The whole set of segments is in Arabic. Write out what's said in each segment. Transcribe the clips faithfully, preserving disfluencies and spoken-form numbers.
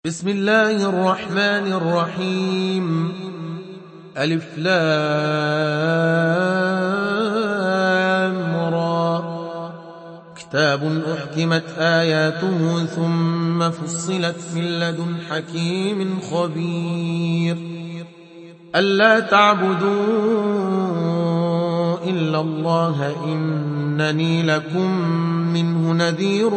بسم الله الرحمن الرحيم. ألف لام را. كتاب أحكمت آياته ثم فصلت من لدن حكيم خبير. ألا تعبدوا إلا الله إنني لكم منه نذير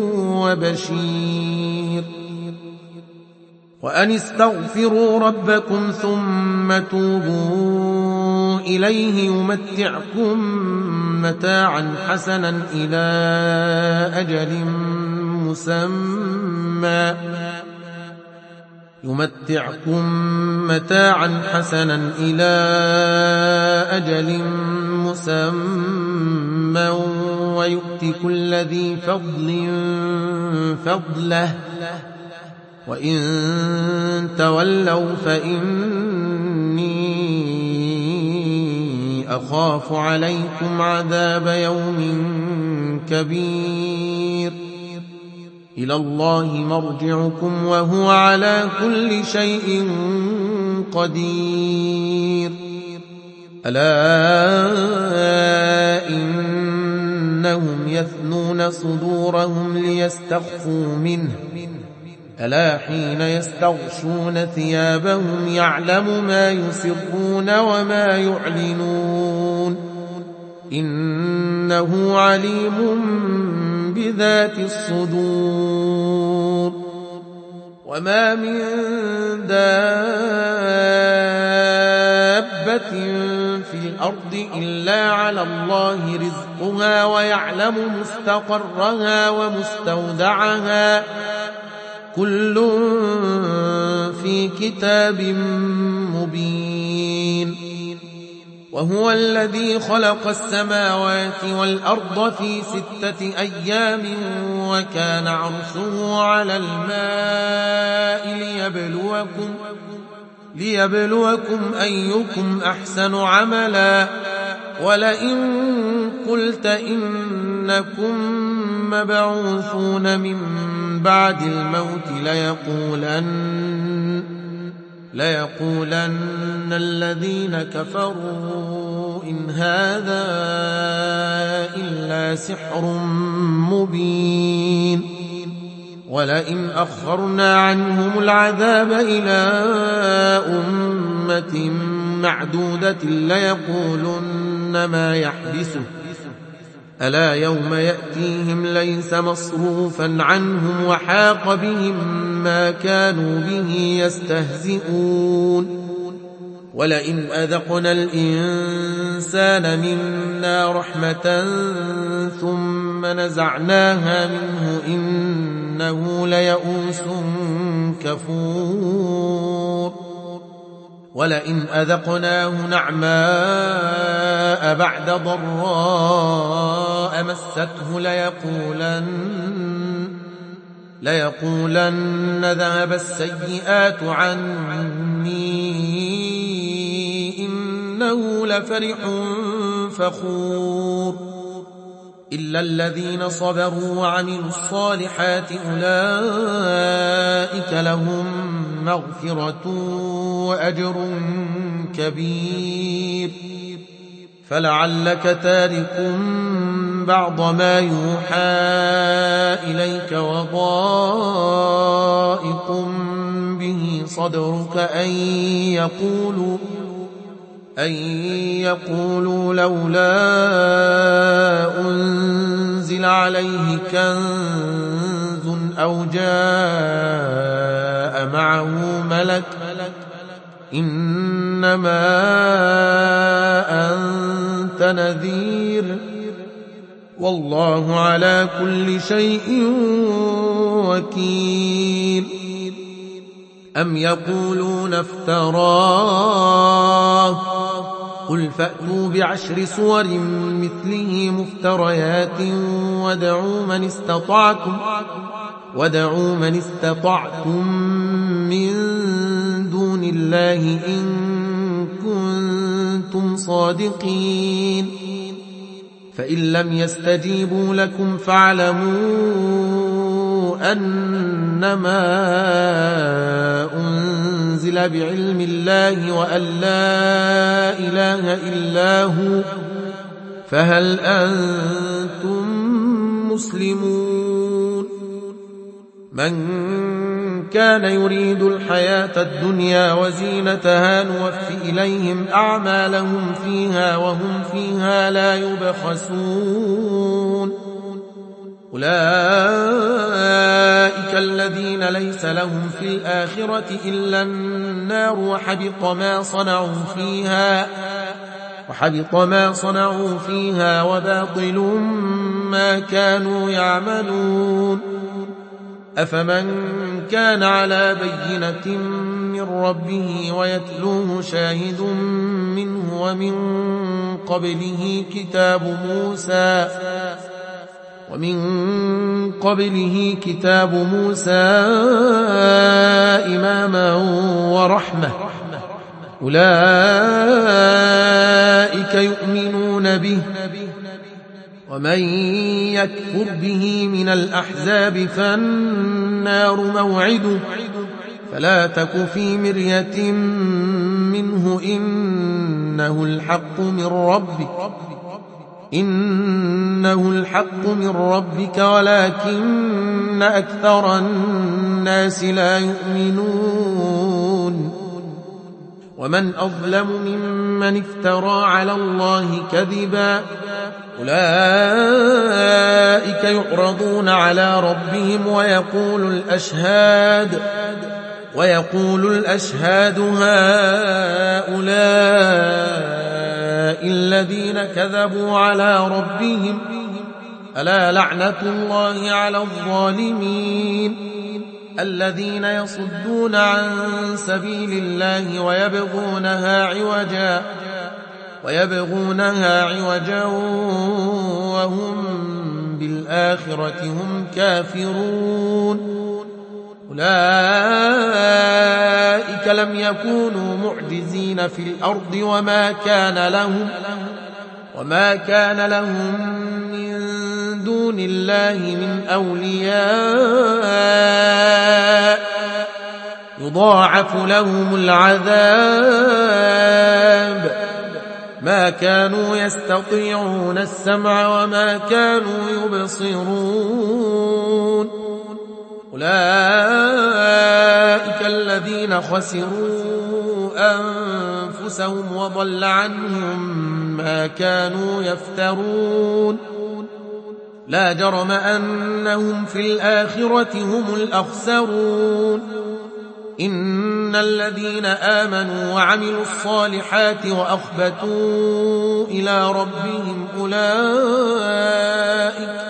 وبشير. وأن استغفروا ربكم ثم توبوا إليه يمتعكم متاعا حسنا إلى أجل مسمى يمتعكم متاعا حسنا إلى أجل مسمى ويؤتي كل ذي فضل فضله وإن تولوا فإني أخاف عليكم عذاب يوم كبير. إلى الله مرجعكم وهو على كل شيء قدير. ألا إنهم يثنون صدورهم ليستخفوا منه ألا حين يستغشون ثيابهم يعلم ما يسرون وما يعلنون إنه عليم بذات الصدور. وما من دابة في الأرض إلا على الله رزقها ويعلم مستقرها ومستودعها كل في كتاب مبين. وهو الذي خلق السماوات والأرض في ستة أيام وكان عرشه على الماء ليبلوكم, ليبلوكم أيكم أحسن عملا. ولئن قلت إنكم مبعوثون من بعد الموت ليقولن, ليقولن الذين كفروا إن هذا إلا سحر مبين. ولئن أخرنا عنهم العذاب إلى أمة معدودة ليقولن ما يحبسه ألا يوم يأتيهم ليس مصروفا عنهم وحاق بهم ما كانوا به يستهزئون. ولئن أذقنا الإنسان منا رحمة ثم نزعناها منه إنه ليئوس كفور. ولئن أذقناه نعماء بعد ضراء مسته ليقولن, ليقولن ذهب السيئات عني إنه لفرح فخور. إلا الذين صبروا وعملوا الصالحات أولئك لهم مغفرة وأجر كبير. فلعلك تارك بعض ما يوحى إليك وضائق به صدرك أن يقولوا أن يقولوا لولا أنزل عليه كنز أو جاء معه ملك إنما أنت نذير والله على كل شيء وكيل. أم يقولون افتراه قل فأتوا بعشر سور مثله مفتريات وادعوا من استطعتم, وادعوا من استطعتم من دون الله إن كنتم صادقين. فإن لم يستجيبوا لكم فاعلموا أنما إلا بعلم الله وأن لا إله إلا هو فهل أنتم مسلمون من كان يريد الحياة الدنيا وزينتها نوفي إليهم أعمالهم فيها وهم فيها لا يبخسون أولئك الذين ليس لهم في الآخرة إلا النار وحبط ما صنعوا فيها وحبط ما صنعوا فيها وباطل ما كانوا يعملون أفمن كان على بينة من ربه ويتلوه شاهد منه ومن قبله كتاب موسى ومن قبله كتاب موسى إماما ورحمة أولئك يؤمنون به ومن يكفر به من الأحزاب فالنار موعده فلا تك في مرية منه إنه الحق من ربك إنه الحق من ربك ولكن أكثر الناس لا يؤمنون ومن أظلم ممن افترى على الله كذبا أولئك يعرضون على ربهم ويقول الأشهاد ويقول الأشهاد هؤلاء الذين كذبوا على ربهم ألا لعنة الله على الظالمين الذين يصدون عن سبيل الله ويبغونها عوجا ويبغونها عوجا وهم بالآخرة هم كافرون أولئك لم يكونوا معجزين في الأرض وما كان لهم وما كان لهم من دون الله من أولياء يضاعف لهم العذاب ما كانوا يستطيعون السمع وما كانوا يبصرون أولئك الذين خسروا أنفسهم وضل عنهم ما كانوا يفترون لا جرم أنهم في الآخرة هم الأخسرون إن الذين آمنوا وعملوا الصالحات وأخبتوا إلى ربهم أولئك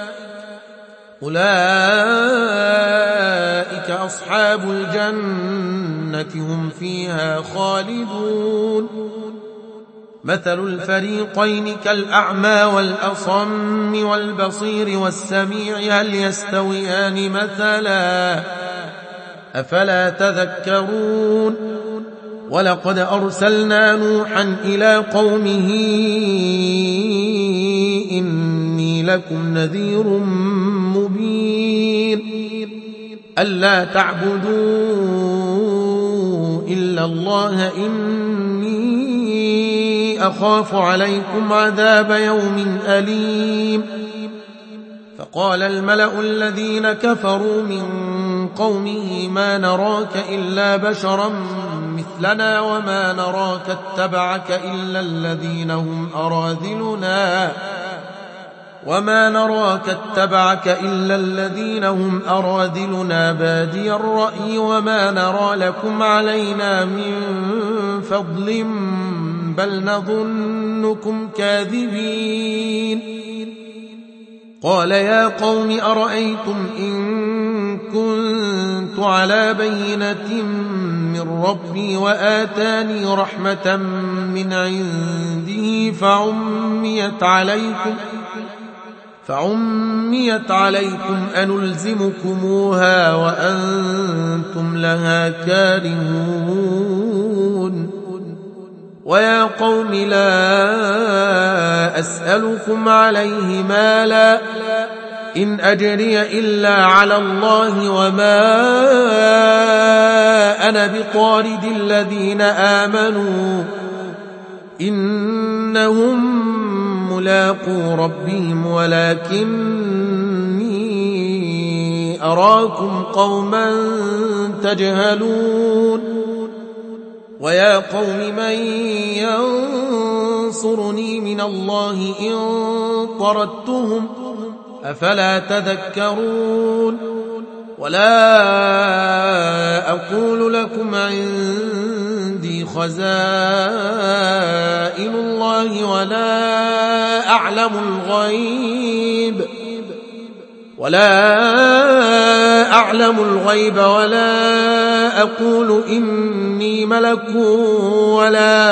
أولئك أصحاب الجنة هم فيها خالدون مثل الفريقين كالأعمى والأصم والبصير والسميع هل يستويان مثلا أفلا تذكرون ولقد أرسلنا نوحا إلى قومه إني لكم نذير مبين ألا تعبدوا إلا الله إني أخاف عليكم عذاب يوم أليم فقال الملأ الذين كفروا من قومه ما نراك إلا بشرا مثلنا وما نراك اتبعك إلا الذين هم أراذلنا وما نراك اتبعك إلا الذين هم أراذلنا بادي الرأي وما نرى لكم علينا من فضل بل نظنكم كاذبين قال يا قوم أرأيتم إن كنت على بينة من ربي وآتاني رحمة من عنده فعميت عليكم فعميت عليكم أنلزمكموها وأنتم لها كارهون ويا قوم لا أسألكم عليه مالا إن أجري إلا على الله وما أنا بطارد الذين آمنوا إنهم ملاقو ربهم ولكني أراكم قوما تجهلون ويا قوم من ينصرني من الله إن طردتهم أفلا تذكرون ولا أقول لكم عندي خزائن الله ولا أعلم الغيب ولا أعلم الغيب ولا أقول إني ملك ولا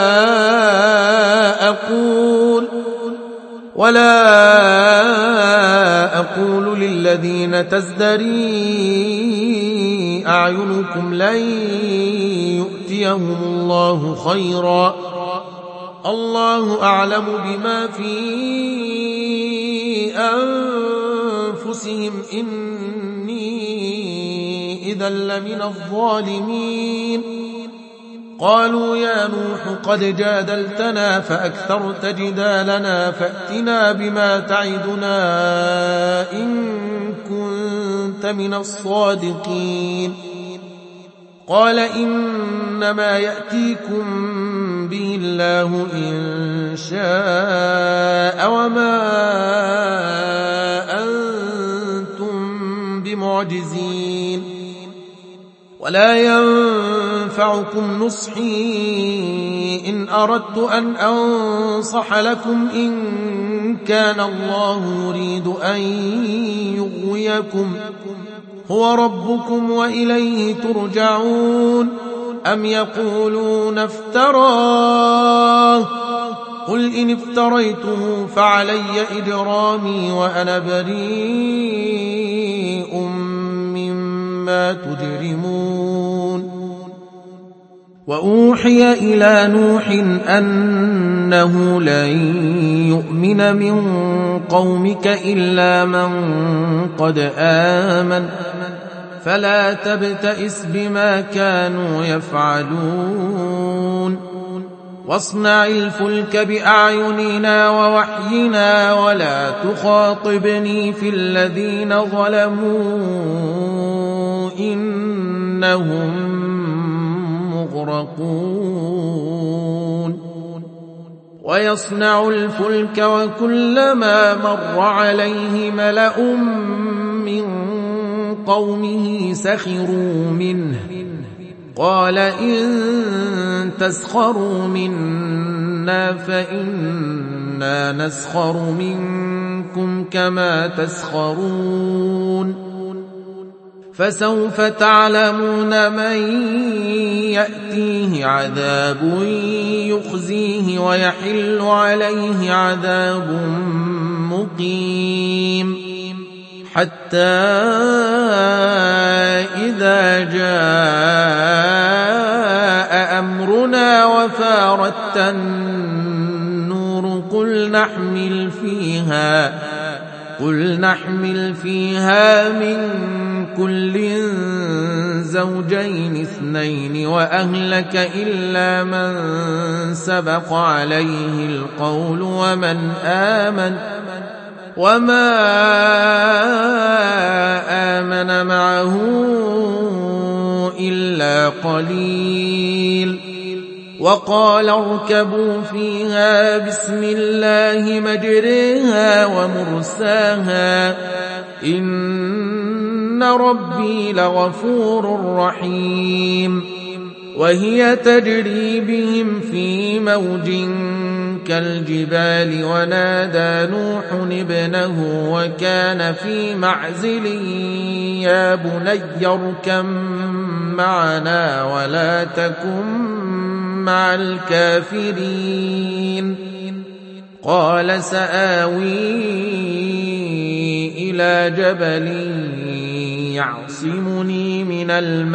أقول ولا أقول للذين تزدري أعينكم لن يؤتيهم الله خيرا الله أعلم بما في أنفسهم إني إذا لمن الظالمين قالوا يا نوح قد جادلتنا فأكثرت جدالنا فأتنا بما تعدنا إن كنت من الصادقين قال إنما يأتيكم به الله إن شاء وما أنتم بمعجزين ولا ينفعكم نصحي إن أردت أن أنصح لكم إن كان الله يريد أن يغويكم هو ربكم وإليه ترجعون أم يقولون افتراه قل إن افتريته فعلي إجرامي وأنا بريء مما تجرمون وأوحي إلى نوح أنه لن يؤمن من قومك إلا من قد آمن فلا تبتئس بما كانوا يفعلون واصنع الفلك بأعيننا ووحينا ولا تخاطبني في الذين ظلموا إنهم مغرقون ويصنع الفلك وكلما مر عليه ملأ من قومه سخروا منه قال إن تسخروا منا فإنا نسخر منكم كما تسخرون فسوف تعلمون من يأتيه عذاب يخزيه ويحل عليه عذاب مقيم حتى إذا جاء أمرنا وفارت النور قل نحمل فيها قل نحمل فيها من كل زوجين اثنين وأهلك إلا من سبق عليه القول ومن آمن وما آمن معه إلا قليل وقال اركبوا فيها بسم الله مجريها ومرساها إن ربي لغفور رحيم وهي تجري بهم في موج كالجبال ونادى نوح ابنه وكان في معزل يا بني اركب معنا ولا تكن مع الكافرين قال سآوي إلى جبل يعصمني من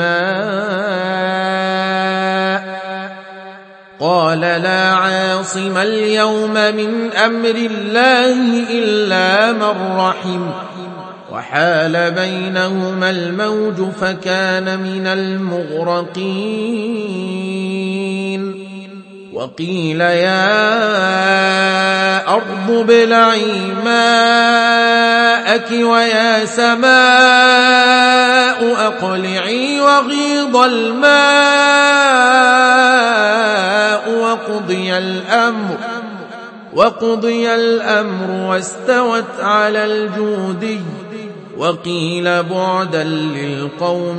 الماء قال لا عاصم اليوم من أمر الله إلا من رحم وحال بينهما الموج فكان من المغرقين وقيل يا أرض ابلعي ماءك ويا سماء أقلعي وغيض الماء وقضي الأمر وقضي الأمر واستوت على الجودي وقيل بعدا للقوم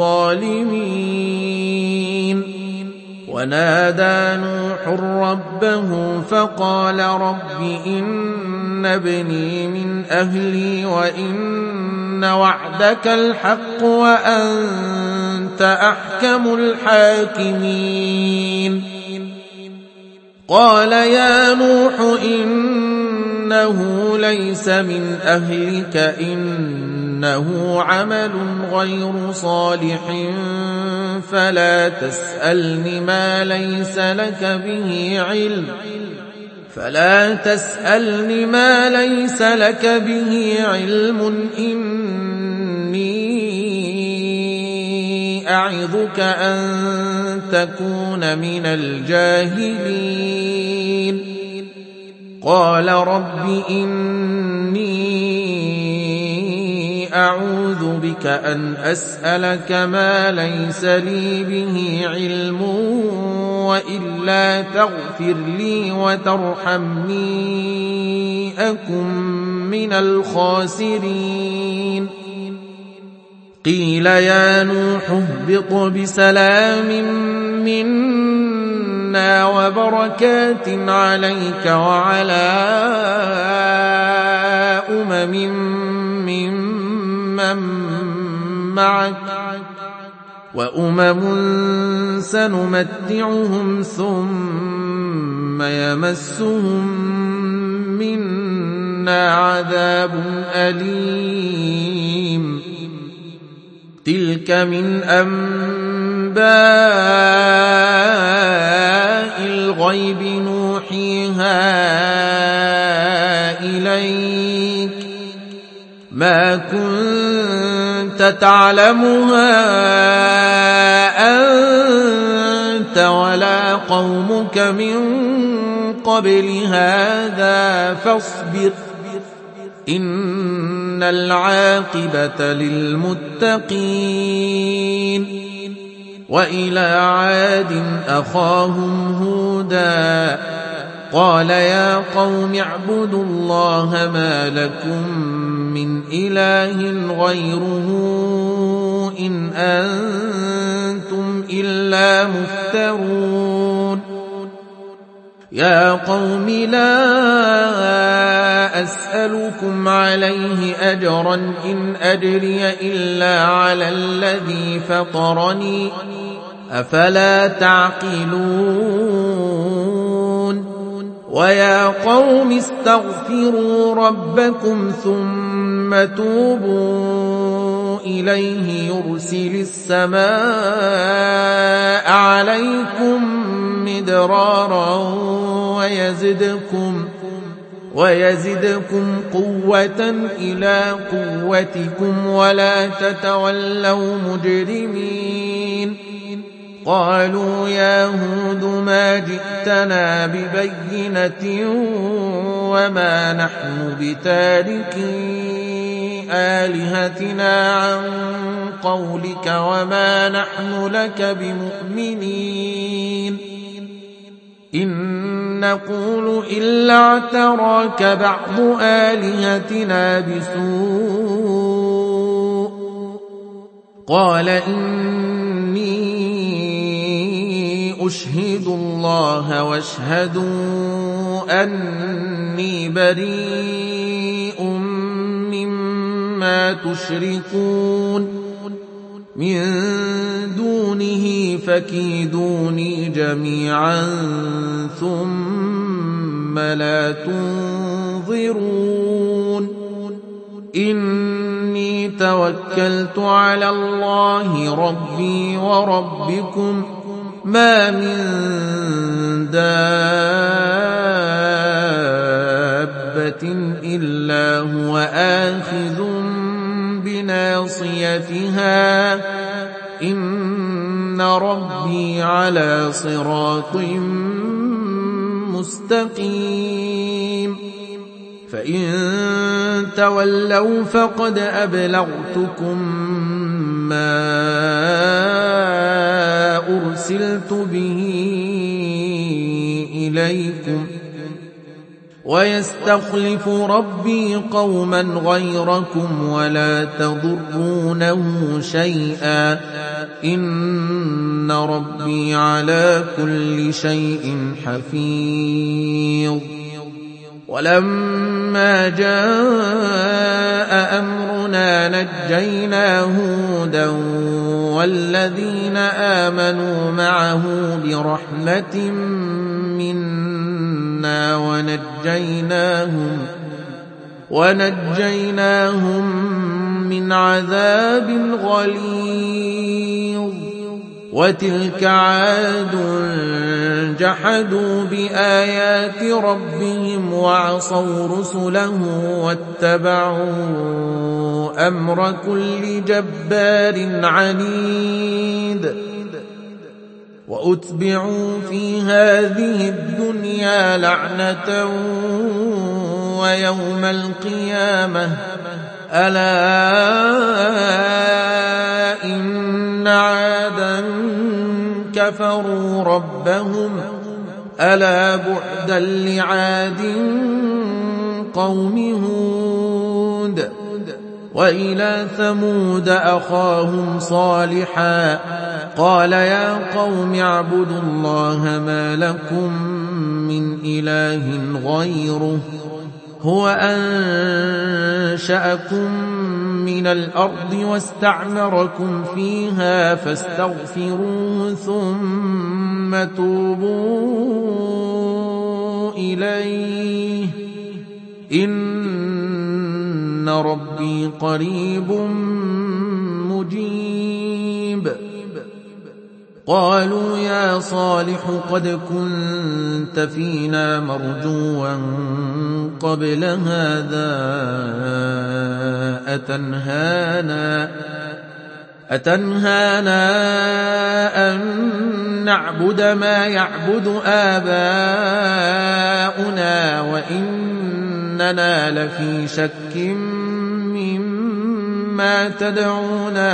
الظالمين ونادى نوح ربه فقال رب إن ابني من أهلي وإن وعدك الحق وأنت أحكم الحاكمين قال يا نوح إنه ليس من أهلك إنه عمل غير صالح فلا تسألني ما ليس لك به علم فلا تسألني ما ليس لك به علم إني أعظك أن تكون من الجاهلين قال رب إني أعوذ بك أن أسألك ما ليس لي به علم وإلا تغفر لي وترحمني أكن من الخاسرين قيل يا نوح اهبط بسلام منا وبركات عليك وعلى أمم ممن معك وأمم سنمتعهم ثم يمسهم منا عذاب أليم تلك من أنباء الغيب نوحيها إليك ما كنت تعلمها أنت ولا قومك من قبل هذا فاصبر إن العاقبة للمتقين وإلى عاد أخاهم هودا قال يا قوم اعبدوا الله ما لكم من إله غيره إن أنتم إلا مفترون يا قوم لا أسألكم عليه أجرا إن أجري إلا على الذي فطرني أفلا تعقلون ويا قوم استغفروا ربكم ثم توبوا إليه يرسل السماء عليكم مدرارا ويزدكم ويزدكم قوة إلى قوتكم ولا تتولوا مجرمين قالوا يا هود ما جئتنا ببينة وما نحن بتاركي آلهتنا عن قولك وما نحن لك بمؤمنين إن نقول إلا اعتراك بعض آلهتنا بسوء قال إني أشهد الله واشهدوا أني بريء مما تشركون من دونه فكيدوني جميعا ثم لا تنظرون إني توكلت على الله ربي وربكم ما من دابة إلا هو آخذ ذريتها إن ربي على صراط مستقيم فإن تولوا فقد أبلغتكم ما أرسلت به إليكم ويستخلف ربي قوما غيركم ولا تضرونه شيئا إن ربي على كل شيء حفيظ ولما جاء أمرنا نجينا هودا والذين آمنوا معه برحمة منا ونجيناهم ونجيناهم من عذاب غليظ وتلك عاد جحدوا بآيات ربهم وعصوا رسله واتبعوا أمر كل جبار عنيد وأتبعوا في هذه الدنيا لعنة ويوم القيامة ألا إن عادا كفروا ربهم ألا بعدا لعاد قوم هود وإلى ثمود أخاهم صالحا قال يا قوم اعبدوا الله ما لكم من إله غيره هو أنشأكم من الأرض واستعمركم فيها فاستغفروه ثم توبوا إليه إن ربي قريب مجيب قالوا يا صالح قد كنت فينا مرجوا قبل هذا أتنهانا أتنهانا أن نعبد ما يعبد آباؤنا وإننا لفي شك مما تدعونا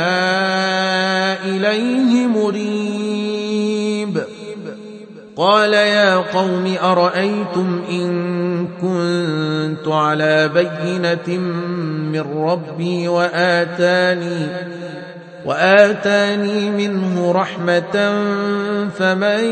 إليه مريب قال يا قوم أرأيتم إن كنت على بينة من ربي وآتاني وآتاني منه رحمة فمن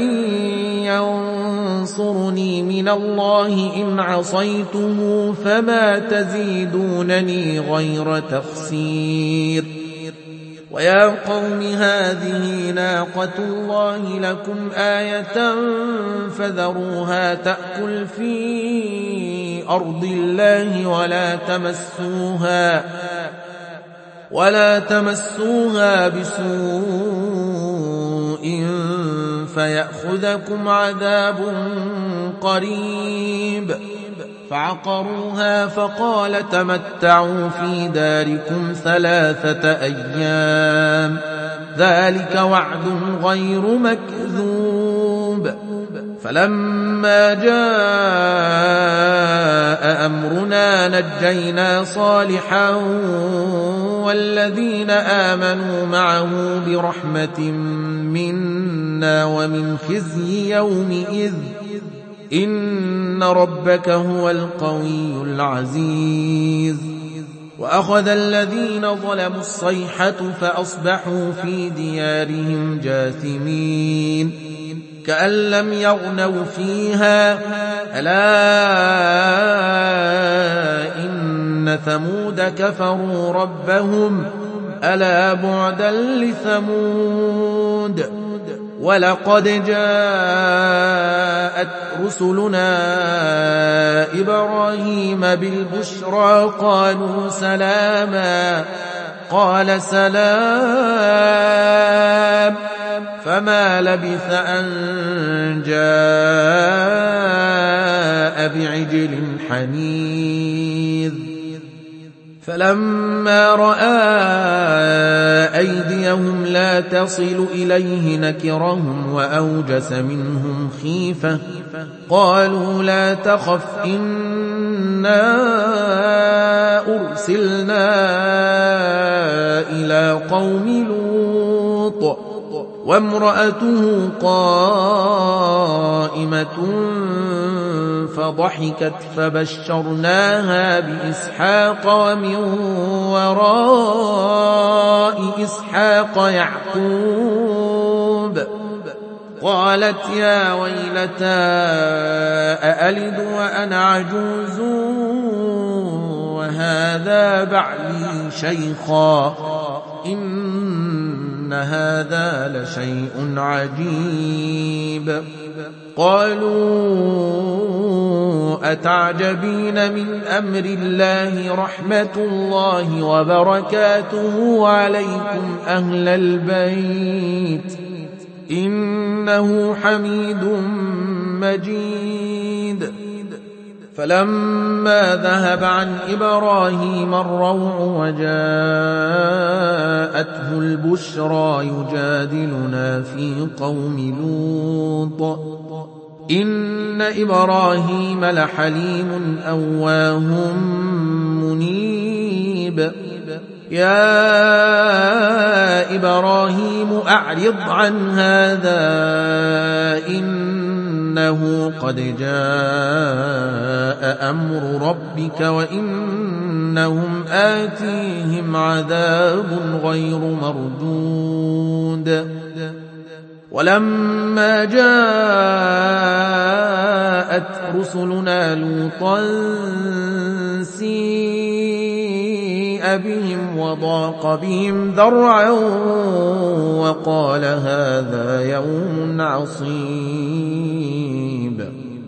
ينصرني من الله إن عصيته فما تزيدونني غير تخسير ويا قوم هذه ناقة الله لكم آية فذروها تأكل في أرض الله ولا تمسوها ولا تمسوها بسوء فيأخذكم عذاب قريب فعقروها فقال تمتعوا في داركم ثلاثة أيام ذلك وعد غير مكذوب فلما جاء أمرنا نجينا صالحا والذين آمنوا معه برحمة منا ومن خزي يومئذ إن ربك هو القوي العزيز وأخذ الذين ظلموا الصيحة فأصبحوا في ديارهم جاثمين كأن لم يغنوا فيها ألا إن ثمود كفروا ربهم ألا بعدا لثمود ولقد جاءت رسلنا إبراهيم بالبشرى قالوا سلاما قال سلام فما لبث أن جاء بعجل حنيذ فلما رأى أيديهم لا تصل إليه نكرهم وأوجس منهم خيفة قالوا لا تخف إنا أرسلنا إلى قوم لوط وامرأته قائمة فضحكت فبشرناها بإسحاق ومن وراء إسحاق يعقوب قالت يا ويلتى أألد وأنا عجوز وهذا بعلي شيخا إن هذا لشيء عجيب قالوا أتعجبين من أمر الله رحمة الله وبركاته عليكم أهل البيت إنه حميد مجيد فلما ذهب عن إبراهيم الروع وجاءته البشرى يجادلنا في قوم لوط إن إبراهيم لحليم أواه منيب يا إبراهيم أعرض عن هذا إنه قد جاء أمر ربك وإنهم آتيهم عذاب غير مردود ولما جاءت رسلنا لوطا سيء بهم وضاق بهم ذرعا وقال هذا يوم عصيب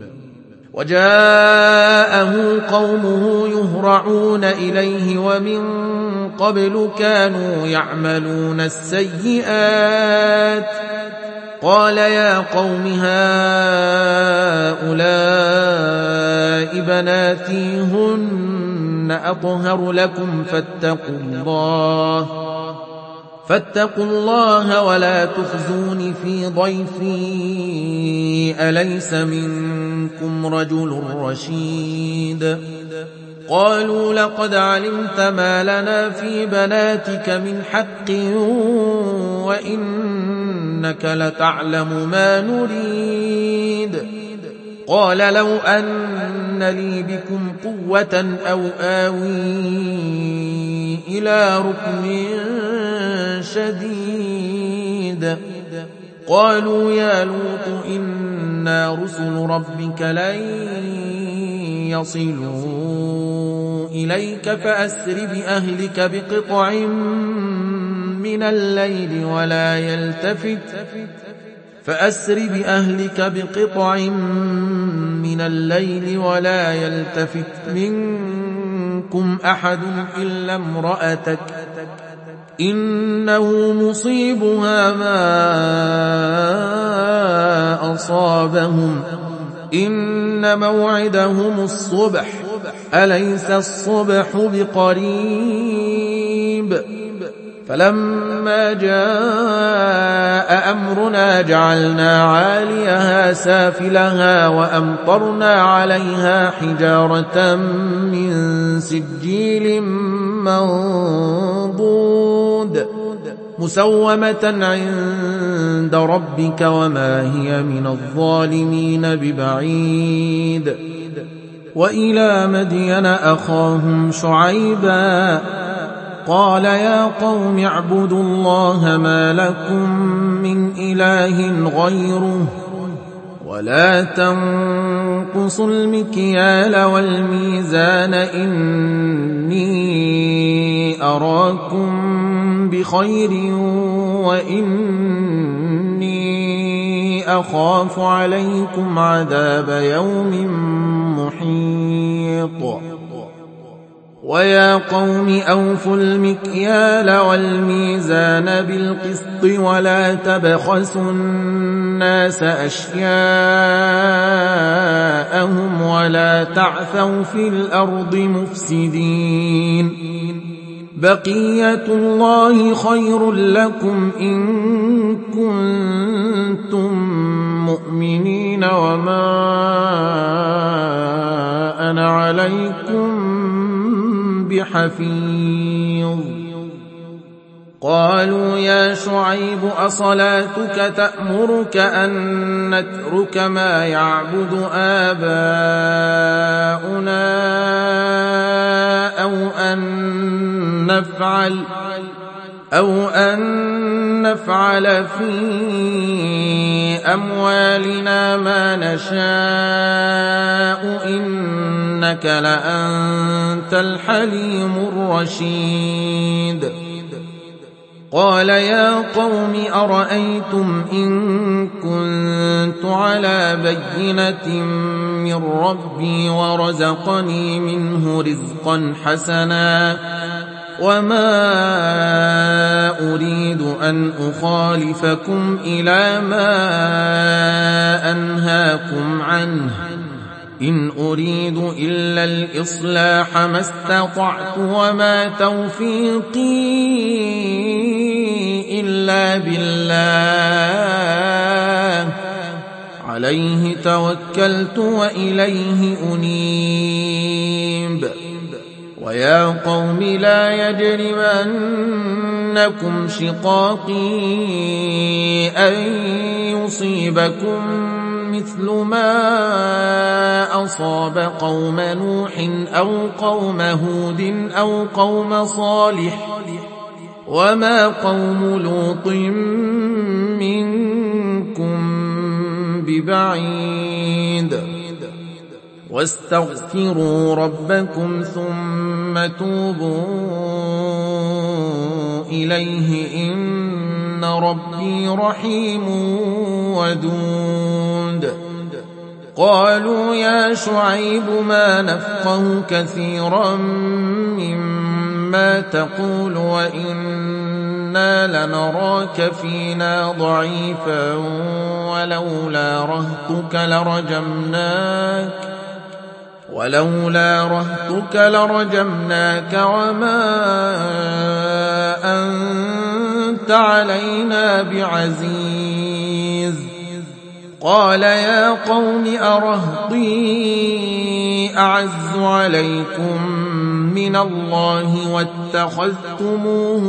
وجاءه قومه يهرعون إليه ومن قبل كانوا يعملون السيئات قال يا قوم هؤلاء بناتي هن أطهر لكم فاتقوا الله فاتقوا الله ولا تخزوني في ضيفي أليس منكم رجل رشيد قالوا لقد علمت ما لنا في بناتك من حق وإنك لتعلم ما نريد قال لو أن لي بكم قوة أو آوي إلى ركن شديد قالوا يا لوط إنا رسل ربك لن يصلوا إليك فأسر بأهلك بقطع من الليل ولا يلتفت فأسر بأهلك بقطع من الليل ولا يلتفت منكم أحد إلا امرأتك إنه مصيبها ما أصابهم إن موعدهم الصبح أليس الصبح بقريب فلما جاء أمرنا جعلنا عاليها سافلها وأمطرنا عليها حجارة من سجيل منضود مسومة عند ربك وما هي من الظالمين ببعيد وإلى مدين أخاهم شعيبا قال يا قوم اعبدوا الله ما لكم من إله غيره ولا تنقصوا المكيال والميزان إني أراكم بخير وإني أخاف عليكم عذاب يوم محيط ويا قوم أوفوا المكيال والميزان بالقسط ولا تبخسوا الناس أشياءهم ولا تعثوا في الأرض مفسدين بقية الله خير لكم إن كنتم مؤمنين وما أنا عليكم بحفيظ قالوا يا شعيب أصلاتك تأمرك أن نترك ما يعبد آباؤنا أو أن نفعل أو أن نفعل في أموالنا ما نشاء إنك لأنت الحليم الرشيد قال يا قوم أرأيتم إن كنت على بينة من ربي ورزقني منه رزقا حسنا وما أريد أن أخالفكم إلى ما أنهاكم عنه إن أريد إلا الإصلاح ما استطعت وما توفيقي إلا بالله عليه توكلت وإليه أنيب ويا قوم لا يجرمنكم شقاقي أن يصيبكم مثل ما أصاب قوم نوح أو قوم هود أو قوم صالح وما قوم لوط منكم ببعيد واستغفروا ربكم ثم توبوا إليه إن ربي رحيم ودود قالوا يا شعيب ما نفقه كثيرا مما تقول وإنا لنراك فينا ضعيفا ولولا رهطك لرجمناك ولولا رهطك لرجمناك وما أنت علينا بعزيز قال يا قوم أرهطي أعز عليكم من الله واتخذتموه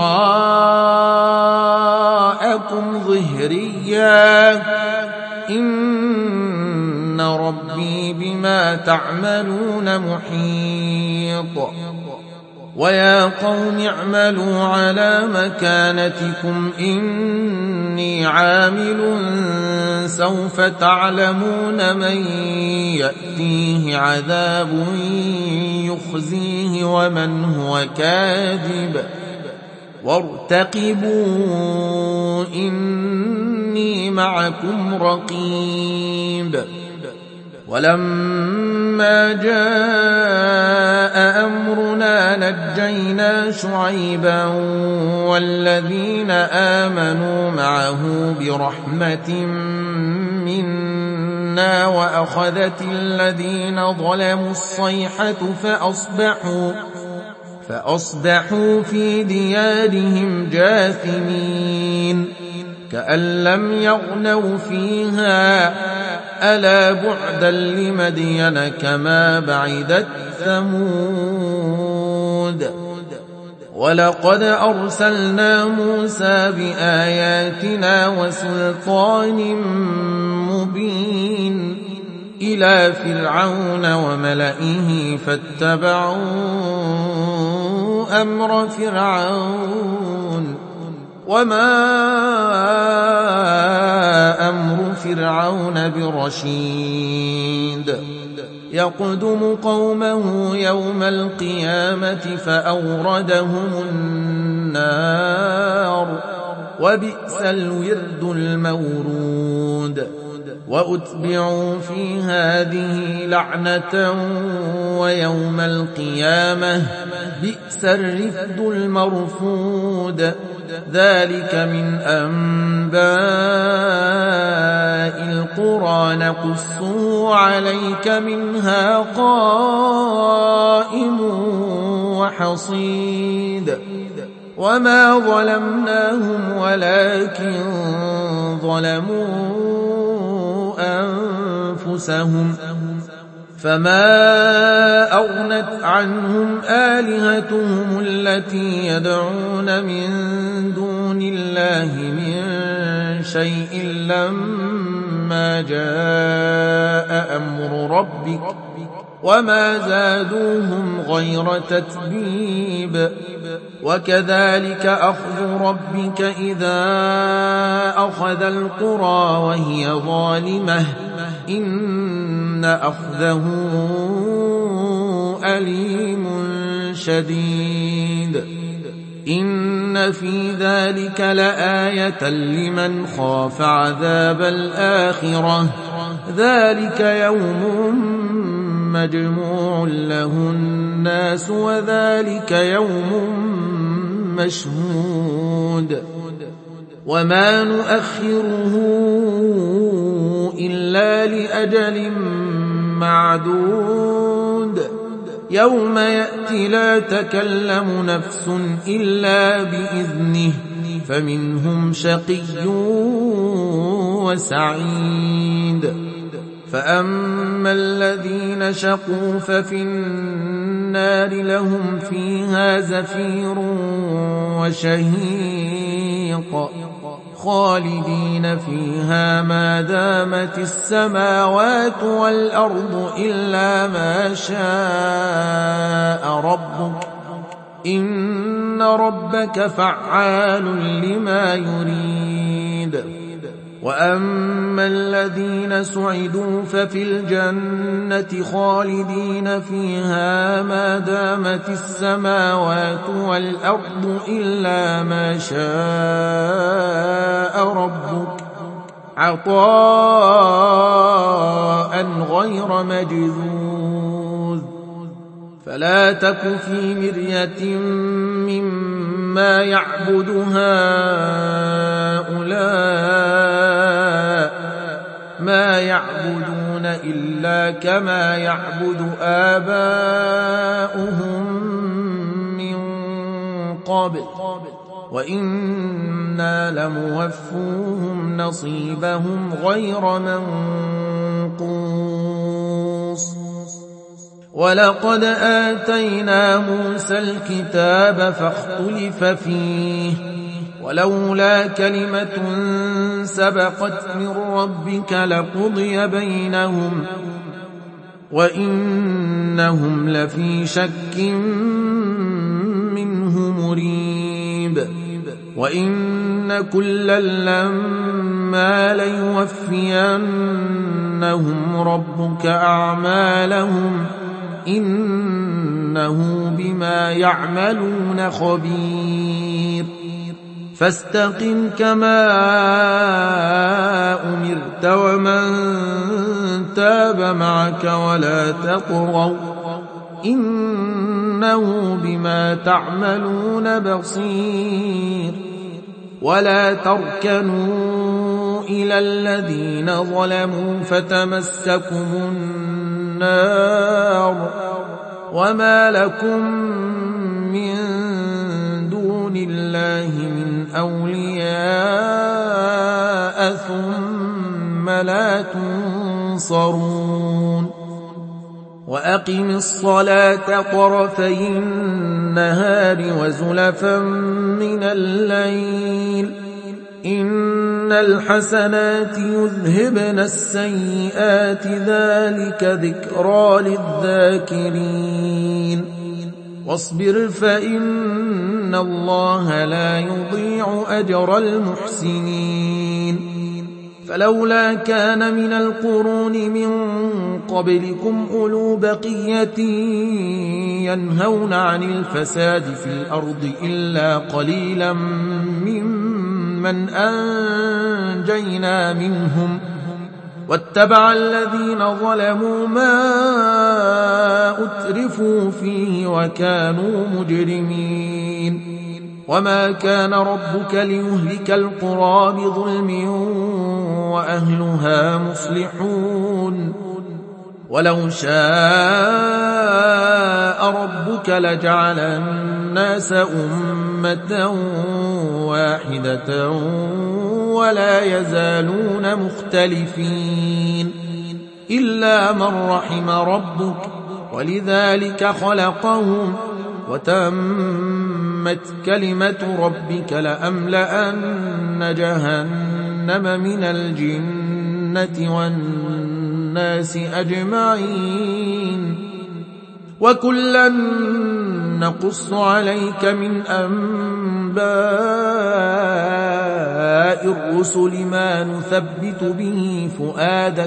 وراءكم ظهريا إن ربي بما تعملون محيط ويا قوم اعملوا على مكانتكم إني عامل سوف تعلمون من يأتيه عذاب يخزيه ومن هو كاذب وارتقبوا إني معكم رقيب ولما جاء أمرنا نجينا شعيبا والذين آمنوا معه برحمة منا وأخذت الذين ظلموا الصيحة فأصبحوا فأصبحوا في ديارهم جاثمين كأن لم يغنوا فيها ألا بعدا لمدين كما بعدت ثمود ولقد أرسلنا موسى بآياتنا وسلطان مبين إلى فرعون وملئه فاتبعوا أمر فرعون وما أمر فرعون برشيد يقدم قومه يوم القيامة فأوردهم النار وبئس الورد المورود وأتبعوا في هذه لعنة ويوم القيامة بئس الرفد المرفود. ذلك من أنباء القرى نقصه عليك منها قائم وحصيد. وما ظلمناهم ولكن ظلموا أنفسهم فما أغنت عنهم آلهتهم التي يدعون من دون الله من شيء لما جاء أمر ربك وما زادوهم غير تتبيب. وكذلك أخذ ربك إذا أخذ القرى وهي ظالمة إن أخذه أليم شديد. إن في ذلك لآية لمن خاف عذاب الآخرة ذلك يوم مجموع له الناس وذلك يوم مشهود. وما نؤخره إلا لأجل معدود يوم يأتي لا تكلم نفس إلا بإذنه فمنهم شقي وسعيد. فأما الذين شقوا ففي النار لهم فيها زفير وشهيق خالدين فيها ما دامت السماوات والأرض إلا ما شاء ربك إن ربك فعال لما يريد. وأما الذين سعدوا ففي الجنة خالدين فيها ما دامت السماوات والأرض إلا ما شاء ربك عطاء غير مجذوذ. فلا تك في مرية مما يعبد هؤلاء ما يعبدون إلا كما يعبد آباؤهم من قبل وإنا لموفوهم نصيبهم غير منقوص. ولقد آتينا موسى الكتاب فاختلف فيه ولولا كلمة سبقت من ربك لقضي بينهم وإنهم لفي شك منه مريب. وإن كلا لما ليوفينهم ربك أعمالهم إنه بما يعملون خبير. فاستقم كما أمرت ومن تاب معك ولا تطغوا إنه بما تعملون بصير. ولا تركنوا إلى الذين ظلموا فتمسكم النار وما لكم من دون الله من أولياء ثم لا تنصرون. وأقم الصلاة طرفي النهار وزلفا من الليل إن الحسنات يذهبن السيئات ذلك ذكرى للذاكرين. واصبر فإن الله لا يضيع أجر المحسنين. فلولا كان من القرون من قبلكم أولو بقية ينهون عن الفساد في الأرض إلا قليلا ممن أنجينا منهم واتبع الذين ظلموا ما أترفوا فيه وكانوا مجرمين وما كان ربك ليهلك القرى بظلم وأهلها مصلحون ولو شاء ربك لجعل الناس أمة واحدة ولا يزالون مختلفين إلا من رحم ربك ولذلك خلقهم وتمت كلمة ربك لأملأن جهنم من الجنة والناس أجمعين وكلا نقص عليك من أنباء الرسل ما نثبت به فؤادك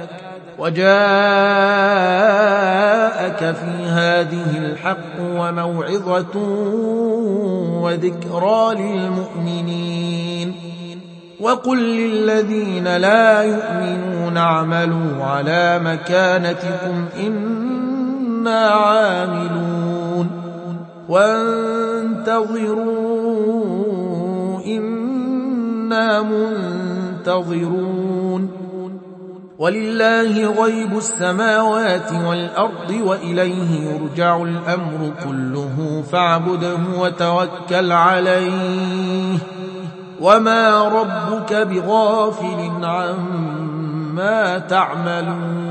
وجاءك في هذه الحق وموعظة وذكرى للمؤمنين وقل للذين لا يؤمنون اعملوا على مكانتكم إنا عاملون وانتظروا إنا منتظرون ولله غيب السماوات والأرض وإليه يرجع الأمر كله فاعبده وتوكل عليه وما ربك بغافل عما تعملون